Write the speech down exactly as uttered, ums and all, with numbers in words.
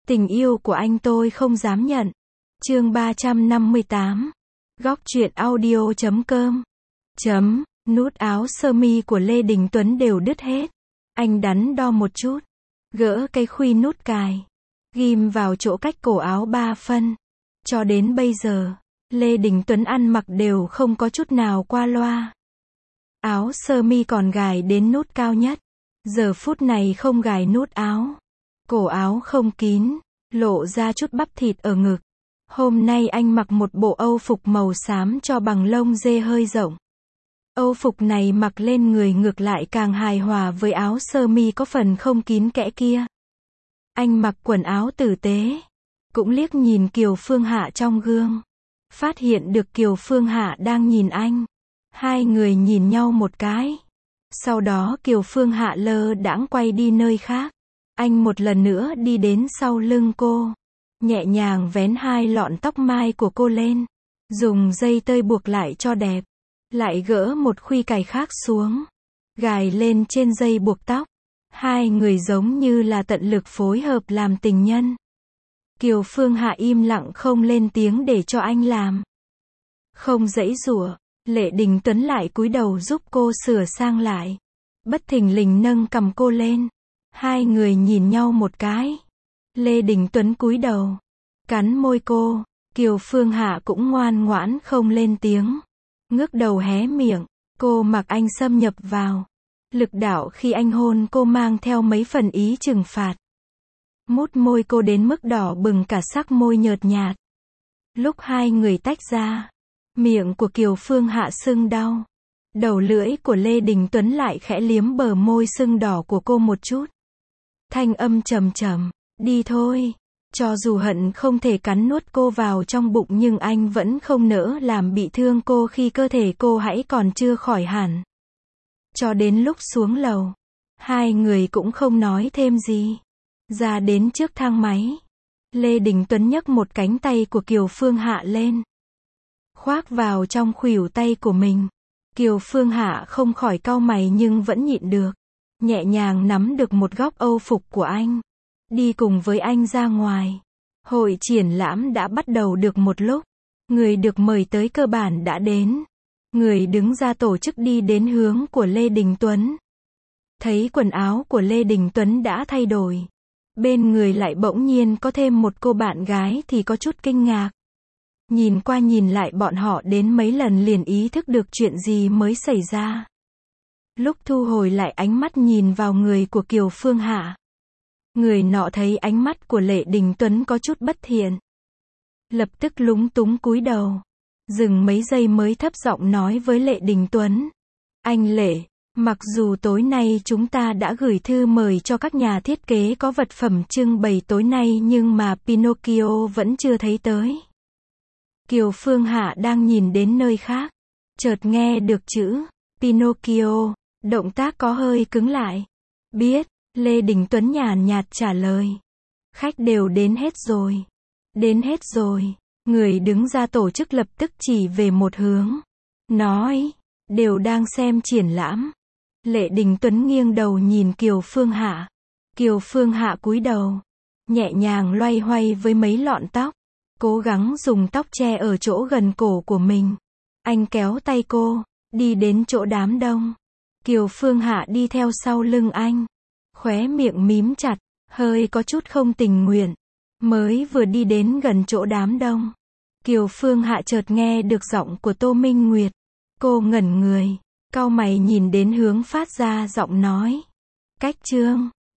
Tình yêu của anh tôi không dám nhận. Chương ba trăm năm mươi tám. Góc truyện audio chấm com. Chấm, nút áo sơ mi của Lê Đình Tuấn đều đứt hết. Anh đắn đo một chút, gỡ cái khuy nút cài, ghim vào chỗ cách cổ áo ba phân. Cho đến bây giờ, Lê Đình Tuấn ăn mặc đều không có chút nào qua loa. Áo sơ mi còn gài đến nút cao nhất. Giờ phút này không gài nút áo. Cổ áo không kín, lộ ra chút bắp thịt ở ngực. Hôm nay anh mặc một bộ âu phục màu xám cho bằng lông dê hơi rộng. Âu phục này mặc lên người ngược lại càng hài hòa với áo sơ mi có phần không kín kẽ kia. Anh mặc quần áo tử tế, cũng liếc nhìn Kiều Phương Hạ trong gương. Phát hiện được Kiều Phương Hạ đang nhìn anh. Hai người nhìn nhau một cái. Sau đó Kiều Phương Hạ lơ đãng quay đi nơi khác. Anh một lần nữa đi đến sau lưng cô, nhẹ nhàng vén hai lọn tóc mai của cô lên, dùng dây tơi buộc lại cho đẹp, lại gỡ một khuy cài khác xuống, gài lên trên dây buộc tóc. Hai người giống như là tận lực phối hợp làm tình nhân. Kiều Phương Hạ im lặng không lên tiếng để cho anh làm. Không giãy giụa, Lê Đình Tuấn lại cúi đầu giúp cô sửa sang lại. Bất thình lình nâng cằm cô lên. Hai người nhìn nhau một cái. Lê Đình Tuấn cúi đầu, cắn môi cô. Kiều Phương Hạ cũng ngoan ngoãn không lên tiếng, ngước đầu hé miệng. Cô mặc anh xâm nhập vào. Lực đạo khi anh hôn cô mang theo mấy phần ý trừng phạt. Mút môi cô đến mức đỏ bừng cả sắc môi nhợt nhạt. Lúc hai người tách ra, miệng của Kiều Phương Hạ sưng đau. Đầu lưỡi của Lê Đình Tuấn lại khẽ liếm bờ môi sưng đỏ của cô một chút. Thanh âm trầm trầm, đi thôi. Cho dù hận không thể cắn nuốt cô vào trong bụng nhưng anh vẫn không nỡ làm bị thương cô khi cơ thể cô hãy còn chưa khỏi hẳn. Cho đến lúc xuống lầu, hai người cũng không nói thêm gì. Ra đến trước thang máy, Lê Đình Tuấn nhấc một cánh tay của Kiều Phương Hạ lên, khoác vào trong khuỷu tay của mình. Kiều Phương Hạ không khỏi cau mày nhưng vẫn nhịn được, nhẹ nhàng nắm được một góc âu phục của anh, đi cùng với anh ra ngoài. Hội triển lãm đã bắt đầu được một lúc, người được mời tới cơ bản đã đến. Người đứng ra tổ chức đi đến hướng của Lê Đình Tuấn. Thấy quần áo của Lê Đình Tuấn đã thay đổi, bên người lại bỗng nhiên có thêm một cô bạn gái thì có chút kinh ngạc. Nhìn qua nhìn lại bọn họ đến mấy lần liền ý thức được chuyện gì mới xảy ra. Lúc thu hồi lại ánh mắt nhìn vào người của Kiều Phương Hạ, người nọ thấy ánh mắt của Lê Đình Tuấn có chút bất thiện, lập tức lúng túng cúi đầu, dừng mấy giây mới thấp giọng nói với Lê Đình Tuấn. Anh Lệ, mặc dù tối nay chúng ta đã gửi thư mời cho các nhà thiết kế có vật phẩm trưng bày tối nay nhưng mà Pinocchio vẫn chưa thấy tới. Kiều Phương Hạ đang nhìn đến nơi khác, chợt nghe được chữ Pinocchio, động tác có hơi cứng lại. Biết, Lê Đình Tuấn nhàn nhạt trả lời. Khách đều đến hết rồi. Đến hết rồi. Người đứng ra tổ chức lập tức chỉ về một hướng, nói, đều đang xem triển lãm. Lê Đình Tuấn nghiêng đầu nhìn Kiều Phương Hạ. Kiều Phương Hạ cúi đầu, nhẹ nhàng loay hoay với mấy lọn tóc, cố gắng dùng tóc che ở chỗ gần cổ của mình. Anh kéo tay cô, đi đến chỗ đám đông. Kiều Phương Hạ đi theo sau lưng anh, khóe miệng mím chặt, hơi có chút không tình nguyện. Mới vừa đi đến gần chỗ đám đông, Kiều Phương Hạ chợt nghe được giọng của Tô Minh Nguyệt. Cô ngẩn người, cau mày nhìn đến hướng phát ra giọng nói. Cách Trương,